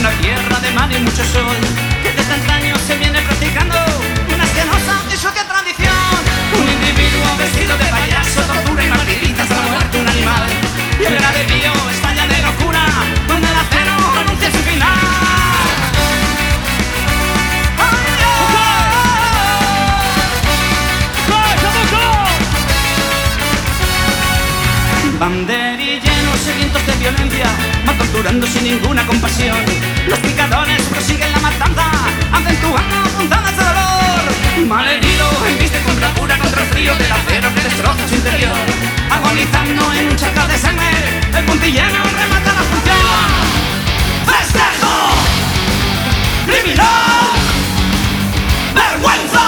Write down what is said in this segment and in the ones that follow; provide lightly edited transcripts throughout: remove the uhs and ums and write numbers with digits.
una tierra de mar y mucho sol, que desde antaño se viene practicando una asquerosa y sucia tradición. Un individuo vestido de payaso tortura y martiriza hasta la muerte un animal, y el graderío estalla de locura cuando el acero anuncia su final. Banderilleros sedientos de violencia van torturando sin ninguna compasión. Los picadores prosiguen la matanza, acentuando puntadas de dolor. Malherido embiste contra pura contra el frío del acero que destroza su interior. Agonizando en un charco de sangre, el puntillero remata la función. ¡Festejo! ¡Criminal! ¡Vergüenza!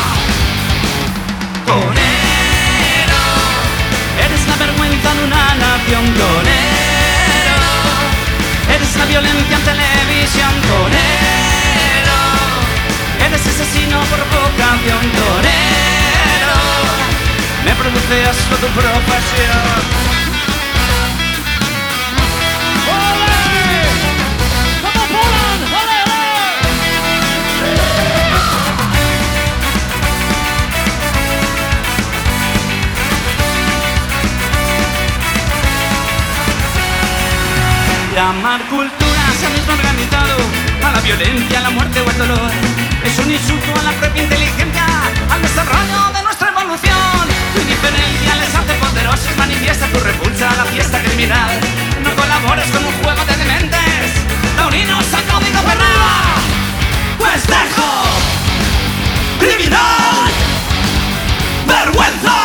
Torero, eres la vergüenza de una nación. Torero, eres la violencia en televisión. Torero, eres asesino por vocación. Torero, me produce asco tu profesión. Llamar cultura se ha mismo organizado a la violencia, a la muerte o al dolor es un insulto a la propia inteligencia, al desarrollo de nuestra evolución. Tu indiferencia les hace poderosos, manifiesta tu repulsa a la fiesta criminal. No colabores con un juego de dementes, taurinos al código penal. ¡Festejo! ¡Criminal! ¡Vergüenza!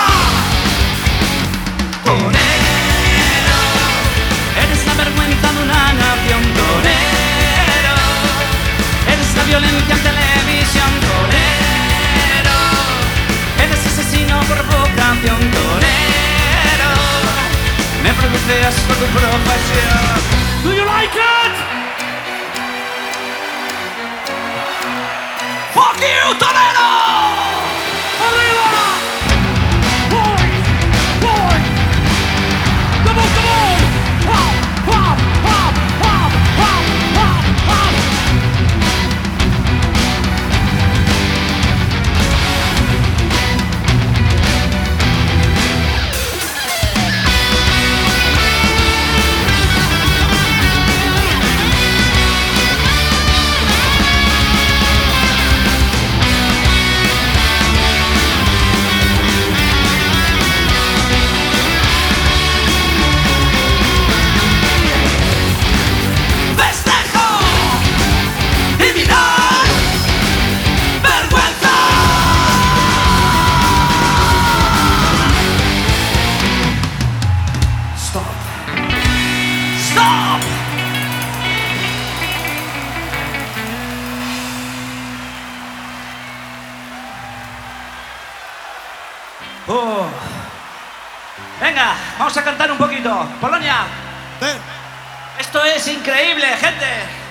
Violencia en televisión. Torero, eres asesino por vocación. Torero, me produce asco tu profesión. Do you like it? Fuck you, Torero! ¡Arriba! Boy, boy, come on, come on! Hop, hop, hop, hop, hop, hop, hop. Venga, vamos a cantar un poquito. Polonia. Esto es increíble, gente.